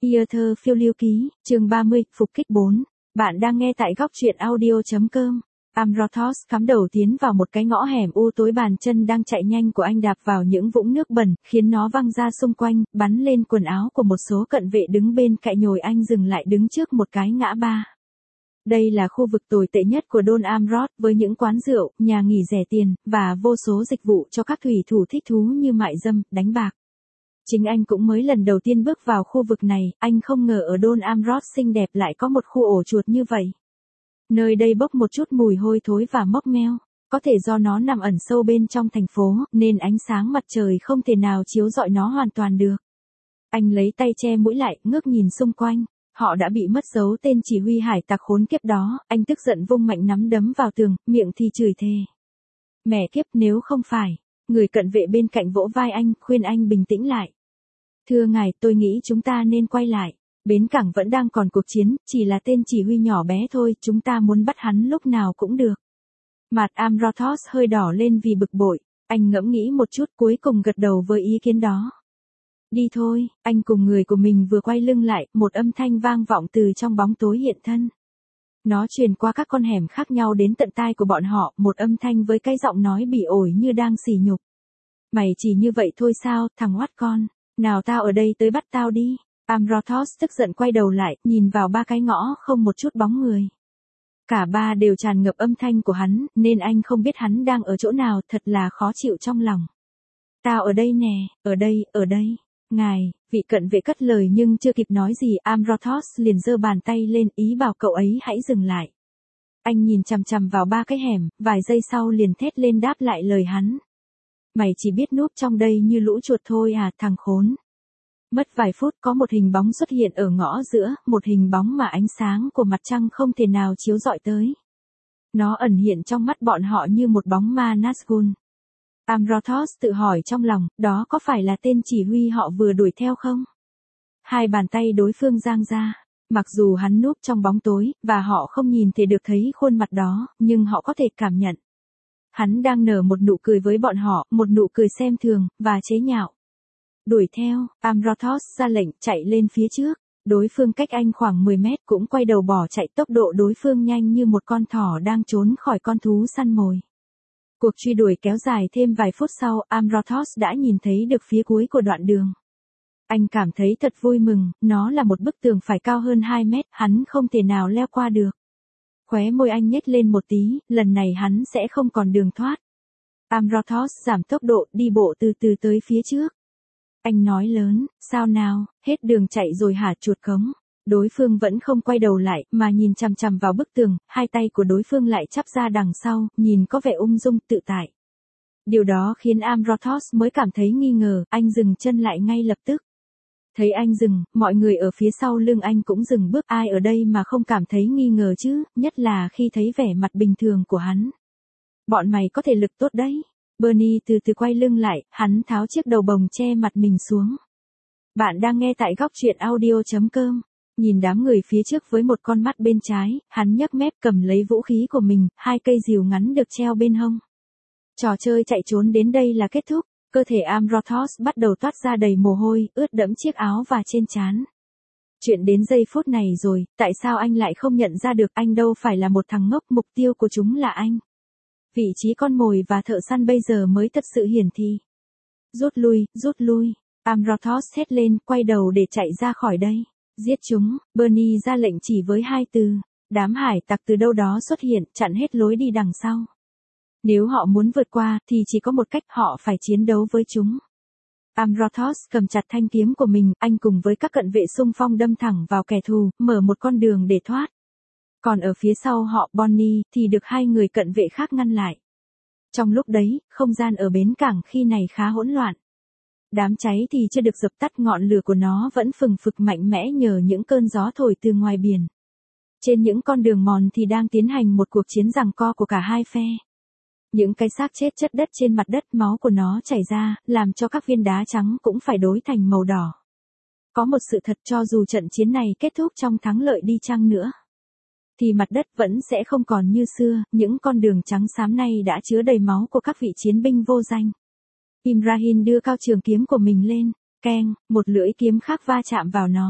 Yêu thơ phiêu lưu ký, chương 30, phục kích 4. Bạn đang nghe tại góc truyện audio.com. Amrothos cắm đầu tiến vào một cái ngõ hẻm u tối, bàn chân đang chạy nhanh của anh đạp vào những vũng nước bẩn, khiến nó văng ra xung quanh, bắn lên quần áo của một số cận vệ đứng bên cạnh nhồi. Anh dừng lại đứng trước một cái ngã ba. Đây là khu vực tồi tệ nhất của Don Amroth, với những quán rượu, nhà nghỉ rẻ tiền, và vô số dịch vụ cho các thủy thủ thích thú như mại dâm, đánh bạc. Chính anh cũng mới lần đầu tiên bước vào khu vực này, anh không ngờ ở Don Amroth xinh đẹp lại có một khu ổ chuột như vậy. Nơi đây bốc một chút mùi hôi thối và mốc meo, có thể do nó nằm ẩn sâu bên trong thành phố, nên ánh sáng mặt trời không thể nào chiếu rọi nó hoàn toàn được. Anh lấy tay che mũi lại, ngước nhìn xung quanh. Họ đã bị mất dấu tên chỉ huy hải tặc khốn kiếp đó. Anh tức giận vung mạnh nắm đấm vào tường, miệng thì chửi thề. Mẹ kiếp, nếu không phải. Người cận vệ bên cạnh vỗ vai anh, khuyên anh bình tĩnh lại. Thưa ngài, tôi nghĩ chúng ta nên quay lại. Bến cảng vẫn đang còn cuộc chiến, chỉ là tên chỉ huy nhỏ bé thôi, chúng ta muốn bắt hắn lúc nào cũng được. Mặt Amrothos hơi đỏ lên vì bực bội. Anh ngẫm nghĩ một chút, cuối cùng gật đầu với ý kiến đó. Đi thôi, anh cùng người của mình vừa quay lưng lại, một âm thanh vang vọng từ trong bóng tối hiện thân. Nó truyền qua các con hẻm khác nhau đến tận tai của bọn họ, một âm thanh với cái giọng nói bỉ ổi như đang sỉ nhục. Mày chỉ như vậy thôi sao, thằng oát con, nào tao ở đây tới bắt tao đi. Amrothos tức giận quay đầu lại, nhìn vào ba cái ngõ không một chút bóng người. Cả ba đều tràn ngập âm thanh của hắn, nên anh không biết hắn đang ở chỗ nào, thật là khó chịu trong lòng. Tao ở đây nè, ở đây. Ngài, vị cận vệ cất lời nhưng chưa kịp nói gì, Amrothos liền giơ bàn tay lên, ý bảo cậu ấy hãy dừng lại. Anh nhìn chằm chằm vào ba cái hẻm, vài giây sau liền thét lên đáp lại lời hắn. Mày chỉ biết núp trong đây như lũ chuột thôi à, thằng khốn. Mất vài phút có một hình bóng xuất hiện ở ngõ giữa, một hình bóng mà ánh sáng của mặt trăng không thể nào chiếu rọi tới. Nó ẩn hiện trong mắt bọn họ như một bóng ma Nazgûl. Amrothos tự hỏi trong lòng, đó có phải là tên chỉ huy họ vừa đuổi theo không? Hai bàn tay đối phương giang ra, mặc dù hắn núp trong bóng tối, và họ không nhìn thấy được thấy khuôn mặt đó, nhưng họ có thể cảm nhận. Hắn đang nở một nụ cười với bọn họ, một nụ cười xem thường, và chế nhạo. Đuổi theo, Amrothos ra lệnh, chạy lên phía trước. Đối phương cách anh khoảng 10 mét cũng quay đầu bỏ chạy, tốc độ đối phương nhanh như một con thỏ đang trốn khỏi con thú săn mồi. Cuộc truy đuổi kéo dài thêm vài phút sau, Amrothos đã nhìn thấy được phía cuối của đoạn đường. Anh cảm thấy thật vui mừng, nó là một bức tường phải cao hơn 2 mét, hắn không thể nào leo qua được. Khóe môi anh nhếch lên một tí, lần này hắn sẽ không còn đường thoát. Amrothos giảm tốc độ, đi bộ từ từ tới phía trước. Anh nói lớn, sao nào, hết đường chạy rồi hả chuột cống. Đối phương vẫn không quay đầu lại, mà nhìn chằm chằm vào bức tường, hai tay của đối phương lại chắp ra đằng sau, nhìn có vẻ ung dung tự tại. Điều đó khiến Amrothos mới cảm thấy nghi ngờ, anh dừng chân lại ngay lập tức. Thấy anh dừng, mọi người ở phía sau lưng anh cũng dừng bước, ai ở đây mà không cảm thấy nghi ngờ chứ, nhất là khi thấy vẻ mặt bình thường của hắn. Bọn mày có thể lực tốt đấy. Bernie từ từ quay lưng lại, hắn tháo chiếc đầu bồng che mặt mình xuống. Bạn đang nghe tại góc truyện audio.com. Nhìn đám người phía trước với một con mắt bên trái, hắn nhấc mép cầm lấy vũ khí của mình, hai cây rìu ngắn được treo bên hông. Trò chơi chạy trốn đến đây là kết thúc, cơ thể Amrothos bắt đầu toát ra đầy mồ hôi, ướt đẫm chiếc áo và trên trán. Chuyện đến giây phút này rồi, tại sao anh lại không nhận ra được, anh đâu phải là một thằng ngốc, mục tiêu của chúng là anh. Vị trí con mồi và thợ săn bây giờ mới thật sự hiển thị. Rút lui, Amrothos hét lên, quay đầu để chạy ra khỏi đây. Giết chúng, Bernie ra lệnh chỉ với hai từ. Đám hải tặc từ đâu đó xuất hiện, chặn hết lối đi đằng sau. Nếu họ muốn vượt qua, thì chỉ có một cách, họ phải chiến đấu với chúng. Amrothos cầm chặt thanh kiếm của mình, anh cùng với các cận vệ xung phong đâm thẳng vào kẻ thù, mở một con đường để thoát. Còn ở phía sau họ, Bonnie, thì được hai người cận vệ khác ngăn lại. Trong lúc đấy, không gian ở bến cảng khi này khá hỗn loạn. Đám cháy thì chưa được dập tắt, ngọn lửa của nó vẫn phừng phực mạnh mẽ nhờ những cơn gió thổi từ ngoài biển. Trên những con đường mòn thì đang tiến hành một cuộc chiến giằng co của cả hai phe. Những cái xác chết chất đất trên mặt đất, máu của nó chảy ra, làm cho các viên đá trắng cũng phải đổi thành màu đỏ. Có một sự thật, cho dù trận chiến này kết thúc trong thắng lợi đi chăng nữa, thì mặt đất vẫn sẽ không còn như xưa, những con đường trắng xám này đã chứa đầy máu của các vị chiến binh vô danh. Imrahil đưa cao trường kiếm của mình lên, keng, một lưỡi kiếm khác va chạm vào nó.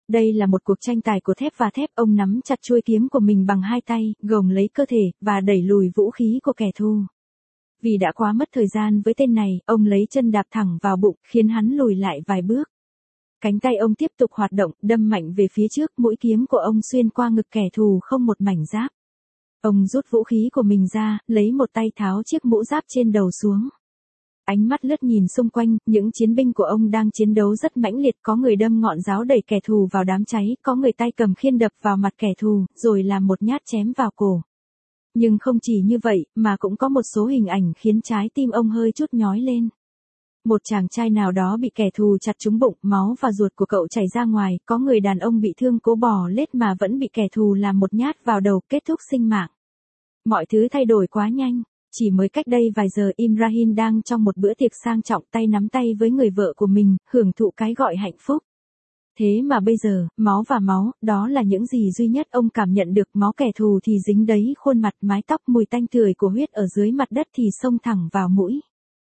Đây là một cuộc tranh tài của thép và thép, ông nắm chặt chuôi kiếm của mình bằng hai tay, gồng lấy cơ thể, và đẩy lùi vũ khí của kẻ thù. Vì đã quá mất thời gian với tên này, ông lấy chân đạp thẳng vào bụng, khiến hắn lùi lại vài bước. Cánh tay ông tiếp tục hoạt động, đâm mạnh về phía trước, mũi kiếm của ông xuyên qua ngực kẻ thù không một mảnh giáp. Ông rút vũ khí của mình ra, lấy một tay tháo chiếc mũ giáp trên đầu xuống. Ánh mắt lướt nhìn xung quanh, những chiến binh của ông đang chiến đấu rất mãnh liệt, có người đâm ngọn giáo đẩy kẻ thù vào đám cháy, có người tay cầm khiên đập vào mặt kẻ thù, rồi làm một nhát chém vào cổ. Nhưng không chỉ như vậy, mà cũng có một số hình ảnh khiến trái tim ông hơi chút nhói lên. Một chàng trai nào đó bị kẻ thù chặt trúng bụng, máu và ruột của cậu chảy ra ngoài, có người đàn ông bị thương cố bò lết mà vẫn bị kẻ thù làm một nhát vào đầu, kết thúc sinh mạng. Mọi thứ thay đổi quá nhanh. Chỉ mới cách đây vài giờ Imrahil đang trong một bữa tiệc sang trọng, tay nắm tay với người vợ của mình, hưởng thụ cái gọi hạnh phúc. Thế mà bây giờ, máu và máu, đó là những gì duy nhất ông cảm nhận được, máu kẻ thù thì dính đấy khuôn mặt, mái tóc, mùi tanh tưởi của huyết ở dưới mặt đất thì xông thẳng vào mũi.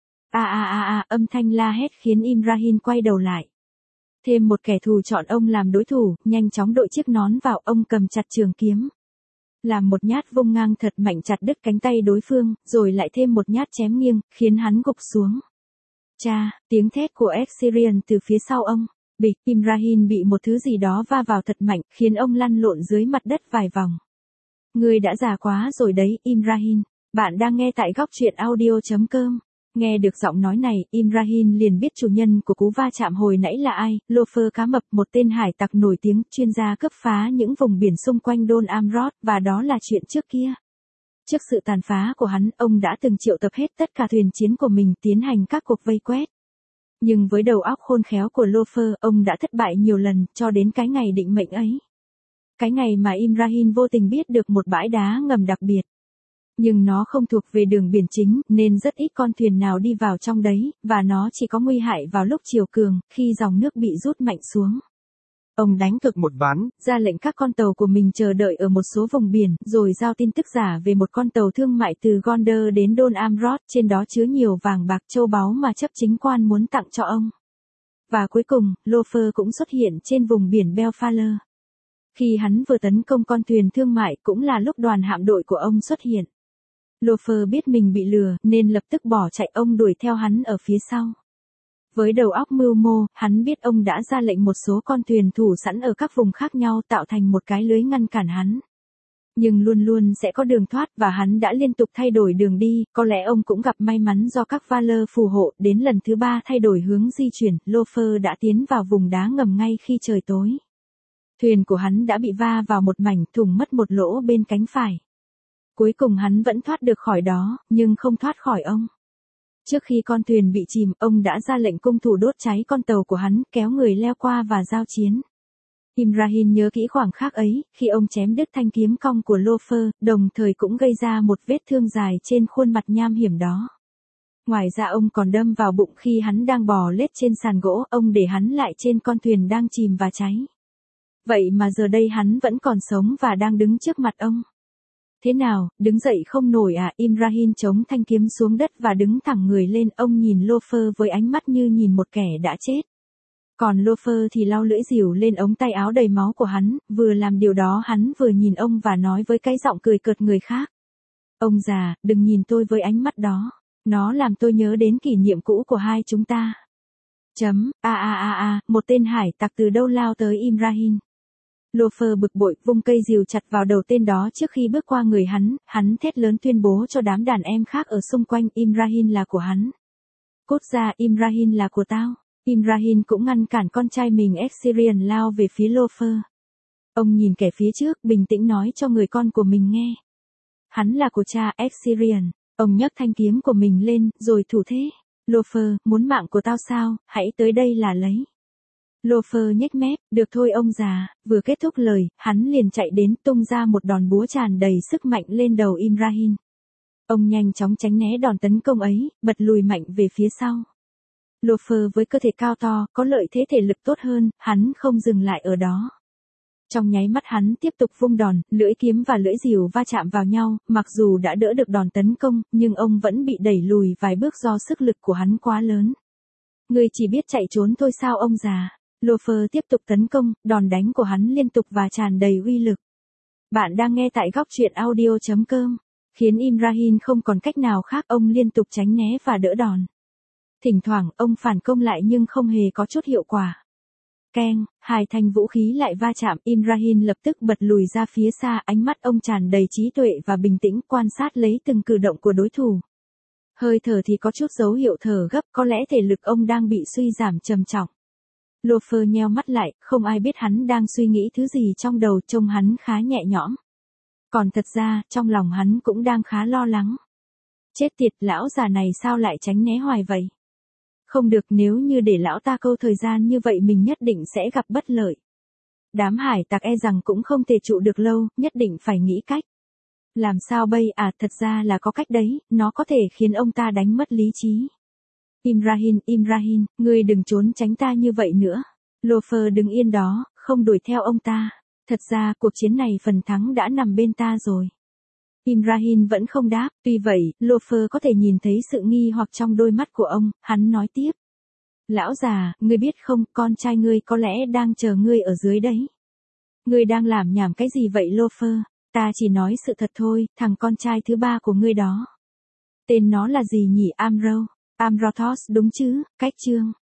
Âm thanh la hét khiến Imrahil quay đầu lại. Thêm một kẻ thù chọn ông làm đối thủ, nhanh chóng đội chiếc nón vào, ông cầm chặt trường kiếm. Làm một nhát vung ngang thật mạnh chặt đứt cánh tay đối phương, rồi lại thêm một nhát chém nghiêng, khiến hắn gục xuống. Cha, tiếng thét của Assyrian từ phía sau ông. Bịch, Imrahil bị một thứ gì đó va vào thật mạnh, khiến ông lăn lộn dưới mặt đất vài vòng. Ngươi đã già quá rồi đấy, Imrahil. Bạn đang nghe tại góc truyện audio.com. Nghe được giọng nói này, Imrahil liền biết chủ nhân của cú va chạm hồi nãy là ai, Lofer cá mập, một tên hải tặc nổi tiếng, chuyên gia cướp phá những vùng biển xung quanh Don Amrod, và đó là chuyện trước kia. Trước sự tàn phá của hắn, ông đã từng triệu tập hết tất cả thuyền chiến của mình tiến hành các cuộc vây quét. Nhưng với đầu óc khôn khéo của Lofer, ông đã thất bại nhiều lần, cho đến cái ngày định mệnh ấy. Cái ngày mà Imrahil vô tình biết được một bãi đá ngầm đặc biệt. Nhưng nó không thuộc về đường biển chính, nên rất ít con thuyền nào đi vào trong đấy, và nó chỉ có nguy hại vào lúc chiều cường, khi dòng nước bị rút mạnh xuống. Ông đánh cực một ván, ra lệnh các con tàu của mình chờ đợi ở một số vùng biển, rồi giao tin tức giả về một con tàu thương mại từ Gondar đến Don Amrod, trên đó chứa nhiều vàng bạc châu báu mà chấp chính quan muốn tặng cho ông. Và cuối cùng, Lofer cũng xuất hiện trên vùng biển Belfaler. Khi hắn vừa tấn công con thuyền thương mại, cũng là lúc đoàn hạm đội của ông xuất hiện. Lofer biết mình bị lừa, nên lập tức bỏ chạy, ông đuổi theo hắn ở phía sau. Với đầu óc mưu mô, hắn biết ông đã ra lệnh một số con thuyền thủ sẵn ở các vùng khác nhau tạo thành một cái lưới ngăn cản hắn. Nhưng luôn luôn sẽ có đường thoát, và hắn đã liên tục thay đổi đường đi, có lẽ ông cũng gặp may mắn do các Valor phù hộ, đến lần thứ 3 thay đổi hướng di chuyển, Lofer đã tiến vào vùng đá ngầm ngay khi trời tối. Thuyền của hắn đã bị va vào một mảnh thủng, mất một lỗ bên cánh phải. Cuối cùng hắn vẫn thoát được khỏi đó, nhưng không thoát khỏi ông. Trước khi con thuyền bị chìm, ông đã ra lệnh cung thủ đốt cháy con tàu của hắn, kéo người leo qua và giao chiến. Imrahil nhớ kỹ khoảng khắc ấy, khi ông chém đứt thanh kiếm cong của Lofer, đồng thời cũng gây ra một vết thương dài trên khuôn mặt nham hiểm đó. Ngoài ra ông còn đâm vào bụng khi hắn đang bò lết trên sàn gỗ, ông để hắn lại trên con thuyền đang chìm và cháy. Vậy mà giờ đây hắn vẫn còn sống và đang đứng trước mặt ông. Thế nào, đứng dậy không nổi à? Imrahil chống thanh kiếm xuống đất và đứng thẳng người lên, ông nhìn Lofer với ánh mắt như nhìn một kẻ đã chết. Còn Lofer thì lau lưỡi dìu lên ống tay áo đầy máu của hắn, vừa làm điều đó hắn vừa nhìn ông và nói với cái giọng cười cợt người khác. Ông già, đừng nhìn tôi với ánh mắt đó. Nó làm tôi nhớ đến kỷ niệm cũ của hai chúng ta. Một tên hải tặc từ đâu lao tới Imrahil. Lofer bực bội, vung cây rìu chặt vào đầu tên đó trước khi bước qua người hắn thét lớn tuyên bố cho đám đàn em khác ở xung quanh, Imrahil là của hắn. Cút ra, Imrahil là của tao. Imrahil cũng ngăn cản con trai mình Assyrian lao về phía Lofer. Ông nhìn kẻ phía trước, bình tĩnh nói cho người con của mình nghe. Hắn là của cha Assyrian. Ông nhấc thanh kiếm của mình lên, rồi thủ thế. Lofer, muốn mạng của tao sao, hãy tới đây là lấy. Lofer nhếch mép, được thôi ông già, vừa kết thúc lời, hắn liền chạy đến tung ra một đòn búa tràn đầy sức mạnh lên đầu Imrahil. Ông nhanh chóng tránh né đòn tấn công ấy, bật lùi mạnh về phía sau. Lofer với cơ thể cao to, có lợi thế thể lực tốt hơn, hắn không dừng lại ở đó. Trong nháy mắt hắn tiếp tục vung đòn, lưỡi kiếm và lưỡi dìu va chạm vào nhau, mặc dù đã đỡ được đòn tấn công, nhưng ông vẫn bị đẩy lùi vài bước do sức lực của hắn quá lớn. Ngươi chỉ biết chạy trốn thôi sao ông già? Lofer tiếp tục tấn công, đòn đánh của hắn liên tục và tràn đầy uy lực. Bạn đang nghe tại góc truyện audio.com. Khiến Imrahil không còn cách nào khác, ông liên tục tránh né và đỡ đòn. Thỉnh thoảng, ông phản công lại nhưng không hề có chút hiệu quả. Keng, hai thanh vũ khí lại va chạm, Imrahil lập tức bật lùi ra phía xa, ánh mắt ông tràn đầy trí tuệ và bình tĩnh quan sát lấy từng cử động của đối thủ. Hơi thở thì có chút dấu hiệu thở gấp, có lẽ thể lực ông đang bị suy giảm trầm trọng. Lofer nheo mắt lại, không ai biết hắn đang suy nghĩ thứ gì trong đầu, trông hắn khá nhẹ nhõm. Còn thật ra, trong lòng hắn cũng đang khá lo lắng. Chết tiệt, lão già này sao lại tránh né hoài vậy? Không được, nếu như để lão ta câu thời gian như vậy mình nhất định sẽ gặp bất lợi. Đám hải tặc e rằng cũng không thể trụ được lâu, nhất định phải nghĩ cách. Làm sao bây à, thật ra là có cách đấy, nó có thể khiến ông ta đánh mất lý trí. Imrahil, ngươi đừng trốn tránh ta như vậy nữa. Lofer đứng yên đó, không đuổi theo ông ta. Thật ra, cuộc chiến này phần thắng đã nằm bên ta rồi. Imrahil vẫn không đáp, tuy vậy, Lofer có thể nhìn thấy sự nghi hoặc trong đôi mắt của ông, hắn nói tiếp. Lão già, ngươi biết không, con trai ngươi có lẽ đang chờ ngươi ở dưới đấy. Ngươi đang làm nhảm cái gì vậy Lofer? Ta chỉ nói sự thật thôi, thằng con trai thứ ba của ngươi đó. Tên nó là gì nhỉ? Amroth, đúng chứ, cách chương.